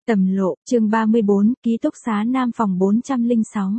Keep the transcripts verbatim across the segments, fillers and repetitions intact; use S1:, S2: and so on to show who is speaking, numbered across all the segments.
S1: Tầm lộ, chương ba mươi bốn, ký túc xá Nam phòng bốn trăm lẻ sáu.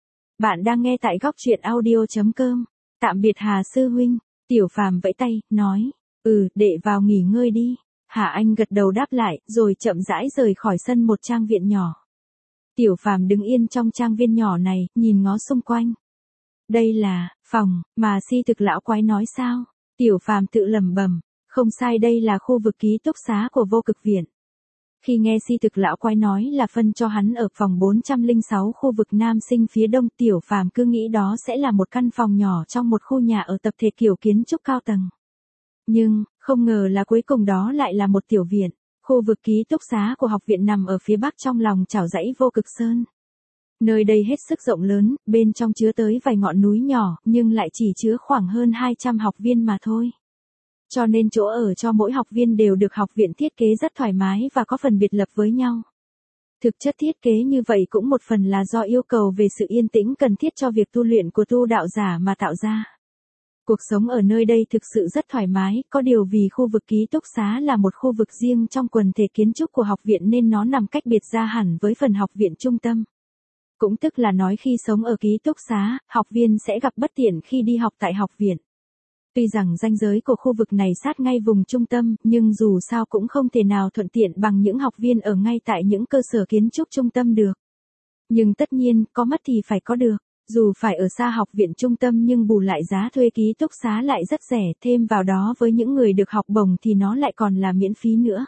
S1: Bạn đang nghe tại góc truyện audio chấm com. Tạm biệt Hà sư huynh, Tiểu Phàm vẫy tay, nói, ừ, đệ vào nghỉ ngơi đi. Hà Anh gật đầu đáp lại, rồi chậm rãi rời khỏi sân một trang viện nhỏ. Tiểu Phàm đứng yên trong trang viên nhỏ này, nhìn ngó xung quanh. Đây là phòng mà Si Thực lão quái nói sao? Tiểu Phàm tự lẩm bẩm, không sai, đây là khu vực ký túc xá của Vô Cực viện. Khi nghe Si Thực lão quái nói là phân cho hắn ở phòng bốn trăm lẻ sáu khu vực nam sinh phía đông, Tiểu Phàm cứ nghĩ đó sẽ là một căn phòng nhỏ trong một khu nhà ở tập thể kiểu kiến trúc cao tầng. Nhưng, không ngờ là cuối cùng đó lại là một tiểu viện. Khu vực ký túc xá của học viện nằm ở phía bắc trong lòng chảo dãy Vô Cực Sơn. Nơi đây hết sức rộng lớn, bên trong chứa tới vài ngọn núi nhỏ, nhưng lại chỉ chứa khoảng hơn hai trăm học viên mà thôi. Cho nên chỗ ở cho mỗi học viên đều được học viện thiết kế rất thoải mái và có phần biệt lập với nhau. Thực chất thiết kế như vậy cũng một phần là do yêu cầu về sự yên tĩnh cần thiết cho việc tu luyện của tu đạo giả mà tạo ra. Cuộc sống ở nơi đây thực sự rất thoải mái, có điều vì khu vực ký túc xá là một khu vực riêng trong quần thể kiến trúc của học viện nên nó nằm cách biệt ra hẳn với phần học viện trung tâm. Cũng tức là nói khi sống ở ký túc xá, học viên sẽ gặp bất tiện khi đi học tại học viện. Tuy rằng ranh giới của khu vực này sát ngay vùng trung tâm, nhưng dù sao cũng không thể nào thuận tiện bằng những học viên ở ngay tại những cơ sở kiến trúc trung tâm được. Nhưng tất nhiên, có mất thì phải có được. Dù phải ở xa học viện trung tâm nhưng bù lại giá thuê ký túc xá lại rất rẻ, thêm vào đó với những người được học bổng thì nó lại còn là miễn phí nữa.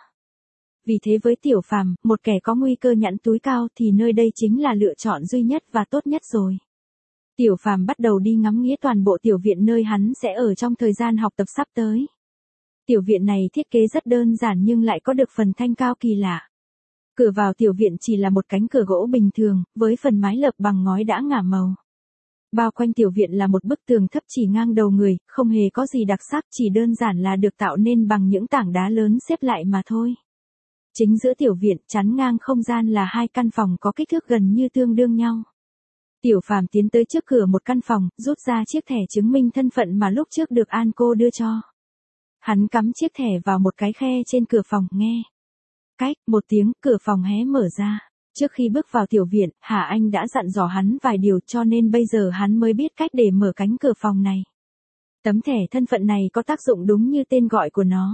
S1: Vì thế với Tiểu Phàm, một kẻ có nguy cơ nhẵn túi cao thì nơi đây chính là lựa chọn duy nhất và tốt nhất rồi. Tiểu Phàm bắt đầu đi ngắm nghía toàn bộ tiểu viện nơi hắn sẽ ở trong thời gian học tập sắp tới. Tiểu viện này thiết kế rất đơn giản nhưng lại có được phần thanh cao kỳ lạ. Cửa vào tiểu viện chỉ là một cánh cửa gỗ bình thường, với phần mái lợp bằng ngói đã ngả màu. Bao quanh tiểu viện là một bức tường thấp chỉ ngang đầu người, không hề có gì đặc sắc, chỉ đơn giản là được tạo nên bằng những tảng đá lớn xếp lại mà thôi. Chính giữa tiểu viện, chắn ngang không gian là hai căn phòng có kích thước gần như tương đương nhau. Tiểu Phàm tiến tới trước cửa một căn phòng, rút ra chiếc thẻ chứng minh thân phận mà lúc trước được An cô đưa cho. Hắn cắm chiếc thẻ vào một cái khe trên cửa phòng, nghe. Cách, một tiếng, cửa phòng hé mở ra. Trước khi bước vào tiểu viện, Hà Anh đã dặn dò hắn vài điều cho nên bây giờ hắn mới biết cách để mở cánh cửa phòng này. Tấm thẻ thân phận này có tác dụng đúng như tên gọi của nó.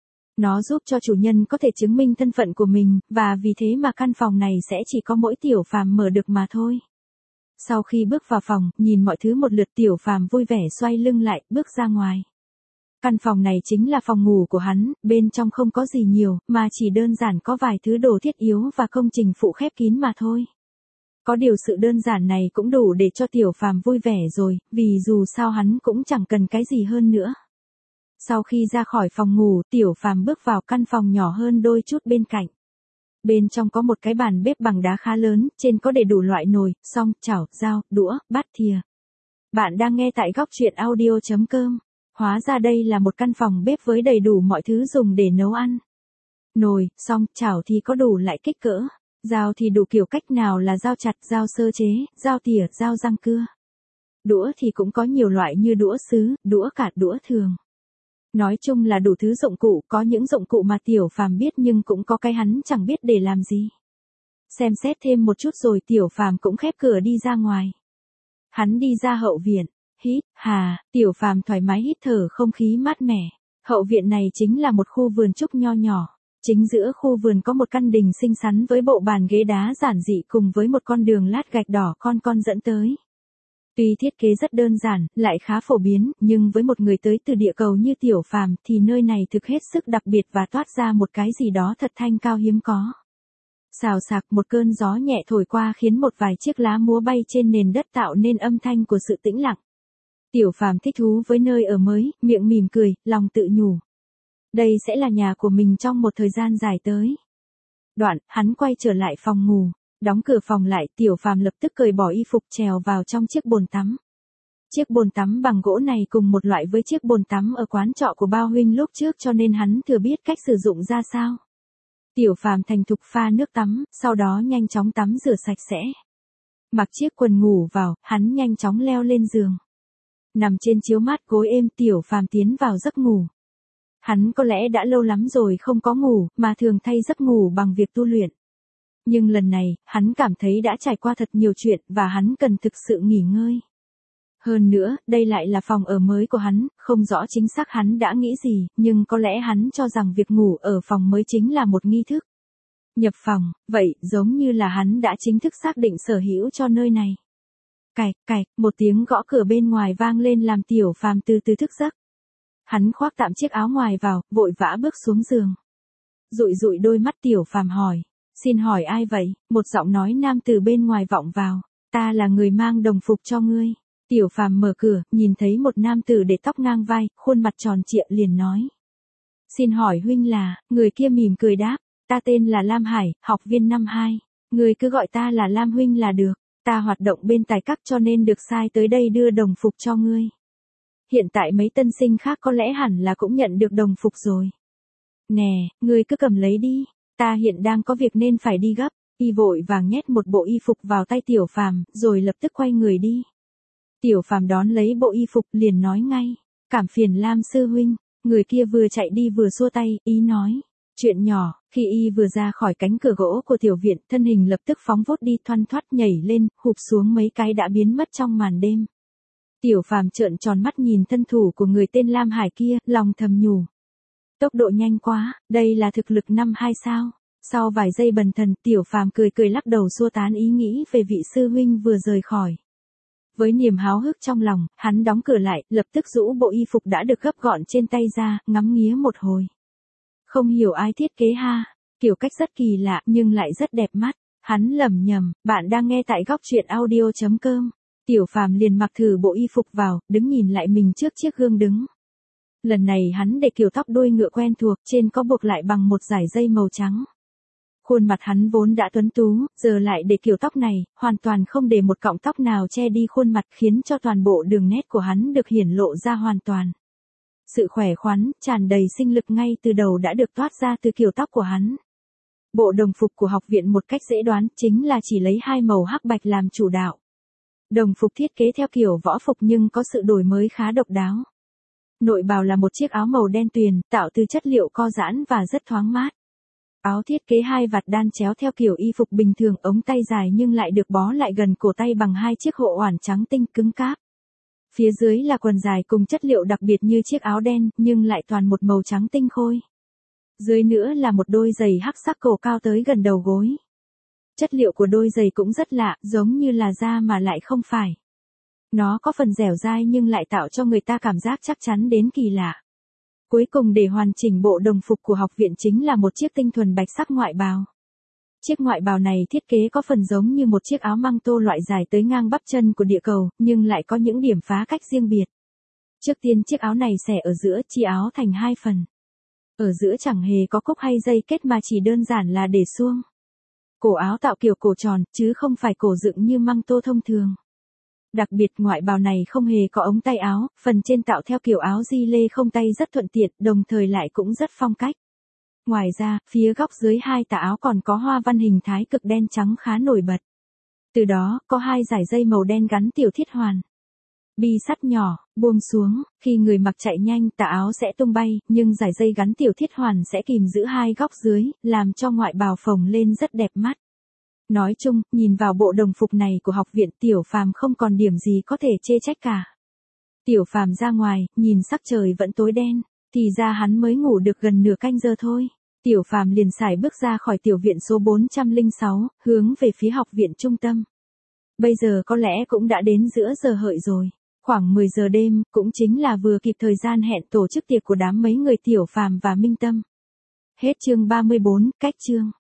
S1: Nó giúp cho chủ nhân có thể chứng minh thân phận của mình, và vì thế mà căn phòng này sẽ chỉ có mỗi Tiểu Phàm mở được mà thôi. Sau khi bước vào phòng, nhìn mọi thứ một lượt, Tiểu Phàm vui vẻ xoay lưng lại, bước ra ngoài. Căn phòng này chính là phòng ngủ của hắn, bên trong không có gì nhiều, mà chỉ đơn giản có vài thứ đồ thiết yếu và công trình phụ khép kín mà thôi. Có điều sự đơn giản này cũng đủ để cho Tiểu Phàm vui vẻ rồi, vì dù sao hắn cũng chẳng cần cái gì hơn nữa. Sau khi ra khỏi phòng ngủ, Tiểu Phàm bước vào căn phòng nhỏ hơn đôi chút bên cạnh. Bên trong có một cái bàn bếp bằng đá khá lớn, trên có đầy đủ loại nồi, xoong, chảo, dao, đũa, bát thìa. Bạn đang nghe tại góc truyện audio chấm com. Hóa ra đây là một căn phòng bếp với đầy đủ mọi thứ dùng để nấu ăn. Nồi, xoong, chảo thì có đủ lại kích cỡ. Dao thì đủ kiểu cách, nào là dao chặt, dao sơ chế, dao tỉa, dao rang cưa. Đũa thì cũng có nhiều loại như đũa sứ, đũa cạt, đũa thường. Nói chung là đủ thứ dụng cụ, có những dụng cụ mà Tiểu Phàm biết nhưng cũng có cái hắn chẳng biết để làm gì. Xem xét thêm một chút rồi Tiểu Phàm cũng khép cửa đi ra ngoài. Hắn đi ra hậu viện, hít, hà, Tiểu Phàm thoải mái hít thở không khí mát mẻ. Hậu viện này chính là một khu vườn trúc nho nhỏ. Chính giữa khu vườn có một căn đình xinh xắn với bộ bàn ghế đá giản dị cùng với một con đường lát gạch đỏ con con dẫn tới. Tuy thiết kế rất đơn giản, lại khá phổ biến, nhưng với một người tới từ địa cầu như Tiểu Phàm thì nơi này thực hết sức đặc biệt và toát ra một cái gì đó thật thanh cao hiếm có. Xào xạc, một cơn gió nhẹ thổi qua khiến một vài chiếc lá múa bay trên nền đất tạo nên âm thanh của sự tĩnh lặng. Tiểu Phàm thích thú với nơi ở mới, miệng mỉm cười, lòng tự nhủ. Đây sẽ là nhà của mình trong một thời gian dài tới. Đoạn, hắn quay trở lại phòng ngủ. Đóng cửa phòng lại, Tiểu Phàm lập tức cởi bỏ y phục trèo vào trong chiếc bồn tắm. Chiếc bồn tắm bằng gỗ này cùng một loại với chiếc bồn tắm ở quán trọ của Bao huynh lúc trước cho nên hắn thừa biết cách sử dụng ra sao. Tiểu Phàm thành thục pha nước tắm, sau đó nhanh chóng tắm rửa sạch sẽ. Mặc chiếc quần ngủ vào, hắn nhanh chóng leo lên giường. Nằm trên chiếu mát gối êm, Tiểu Phàm tiến vào giấc ngủ. Hắn có lẽ đã lâu lắm rồi không có ngủ, mà thường thay giấc ngủ bằng việc tu luyện. Nhưng lần này, hắn cảm thấy đã trải qua thật nhiều chuyện và hắn cần thực sự nghỉ ngơi. Hơn nữa, đây lại là phòng ở mới của hắn, không rõ chính xác hắn đã nghĩ gì, nhưng có lẽ hắn cho rằng việc ngủ ở phòng mới chính là một nghi thức. Nhập phòng, vậy, giống như là hắn đã chính thức xác định sở hữu cho nơi này. Cạch, cạch, một tiếng gõ cửa bên ngoài vang lên làm Tiểu Phàm từ từ thức giấc. Hắn khoác tạm chiếc áo ngoài vào, vội vã bước xuống giường. Dụi dụi đôi mắt Tiểu Phàm hỏi, xin hỏi ai vậy? Một giọng nói nam từ bên ngoài vọng vào, ta là người mang đồng phục cho ngươi. Tiểu Phàm mở cửa, nhìn thấy một nam tử để tóc ngang vai, khuôn mặt tròn trịa liền nói. Xin hỏi huynh là, người kia mỉm cười đáp, ta tên là Lam Hải, học viên năm hai. Người cứ gọi ta là Lam huynh là được, ta hoạt động bên tài các cho nên được sai tới đây đưa đồng phục cho ngươi. Hiện tại mấy tân sinh khác có lẽ hẳn là cũng nhận được đồng phục rồi. Nè, ngươi cứ cầm lấy đi, ta hiện đang có việc nên phải đi gấp. Y vội vàng nhét một bộ y phục vào tay Tiểu Phàm, rồi lập tức quay người đi. Tiểu Phàm đón lấy bộ y phục liền nói ngay, cảm phiền Lam sư huynh. Người kia vừa chạy đi vừa xua tay, ý nói, chuyện nhỏ. Khi y vừa ra khỏi cánh cửa gỗ của tiểu viện, thân hình lập tức phóng vút đi thoăn thoắt nhảy lên, hụp xuống mấy cái đã biến mất trong màn đêm. Tiểu Phàm trợn tròn mắt nhìn thân thủ của người tên Lam Hải kia, lòng thầm nhủ. Tốc độ nhanh quá, đây là thực lực năm hai sao? Sau vài giây bần thần, Tiểu Phàm cười cười lắc đầu xua tán ý nghĩ về vị sư huynh vừa rời khỏi. Với niềm háo hức trong lòng, hắn đóng cửa lại, lập tức rũ bộ y phục đã được gấp gọn trên tay ra, ngắm nghía một hồi. Không hiểu ai thiết kế ha, kiểu cách rất kỳ lạ nhưng lại rất đẹp mắt. Hắn lẩm nhẩm, bạn đang nghe tại góc truyện audio chấm com. Tiểu Phàm liền mặc thử bộ y phục vào, đứng nhìn lại mình trước chiếc gương đứng. Lần này hắn để kiểu tóc đuôi ngựa quen thuộc, trên có buộc lại bằng một dải dây màu trắng. Khuôn mặt hắn vốn đã tuấn tú, giờ lại để kiểu tóc này, hoàn toàn không để một cọng tóc nào che đi khuôn mặt, khiến cho toàn bộ đường nét của hắn được hiển lộ ra hoàn toàn. Sự khỏe khoắn, tràn đầy sinh lực ngay từ đầu đã được toát ra từ kiểu tóc của hắn. Bộ đồng phục của học viện một cách dễ đoán chính là chỉ lấy hai màu hắc bạch làm chủ đạo. Đồng phục thiết kế theo kiểu võ phục nhưng có sự đổi mới khá độc đáo. Nội bào là một chiếc áo màu đen tuyền, tạo từ chất liệu co giãn và rất thoáng mát. Áo thiết kế hai vạt đan chéo theo kiểu y phục bình thường, ống tay dài nhưng lại được bó lại gần cổ tay bằng hai chiếc hộ oản trắng tinh cứng cáp. Phía dưới là quần dài cùng chất liệu đặc biệt như chiếc áo đen, nhưng lại toàn một màu trắng tinh khôi. Dưới nữa là một đôi giày hắc sắc cổ cao tới gần đầu gối. Chất liệu của đôi giày cũng rất lạ, giống như là da mà lại không phải. Nó có phần dẻo dai nhưng lại tạo cho người ta cảm giác chắc chắn đến kỳ lạ. Cuối cùng để hoàn chỉnh bộ đồng phục của học viện chính là một chiếc tinh thuần bạch sắc ngoại bào. Chiếc ngoại bào này thiết kế có phần giống như một chiếc áo măng tô loại dài tới ngang bắp chân của địa cầu, nhưng lại có những điểm phá cách riêng biệt. Trước tiên chiếc áo này xẻ ở giữa, chia áo thành hai phần. Ở giữa chẳng hề có cúc hay dây kết mà chỉ đơn giản là để suông. Cổ áo tạo kiểu cổ tròn, chứ không phải cổ dựng như măng tô thông thường. Đặc biệt ngoại bào này không hề có ống tay áo, phần trên tạo theo kiểu áo di lê không tay rất thuận tiện, đồng thời lại cũng rất phong cách. Ngoài ra, phía góc dưới hai tà áo còn có hoa văn hình thái cực đen trắng khá nổi bật. Từ đó, có hai dải dây màu đen gắn tiểu thiết hoàn. Bi sắt nhỏ, buông xuống, khi người mặc chạy nhanh tà áo sẽ tung bay, nhưng dải dây gắn tiểu thiết hoàn sẽ kìm giữ hai góc dưới, làm cho ngoại bào phồng lên rất đẹp mắt. Nói chung, nhìn vào bộ đồng phục này của học viện, Tiểu Phàm không còn điểm gì có thể chê trách cả. Tiểu Phàm ra ngoài, nhìn sắc trời vẫn tối đen, thì ra hắn mới ngủ được gần nửa canh giờ thôi. Tiểu Phàm liền sải bước ra khỏi tiểu viện số bốn trăm lẻ sáu, hướng về phía học viện trung tâm. Bây giờ có lẽ cũng đã đến giữa giờ hợi rồi. Khoảng mười giờ đêm, cũng chính là vừa kịp thời gian hẹn tổ chức tiệc của đám mấy người Tiểu Phàm và Minh Tâm. Hết chương ba mươi bốn, cách chương.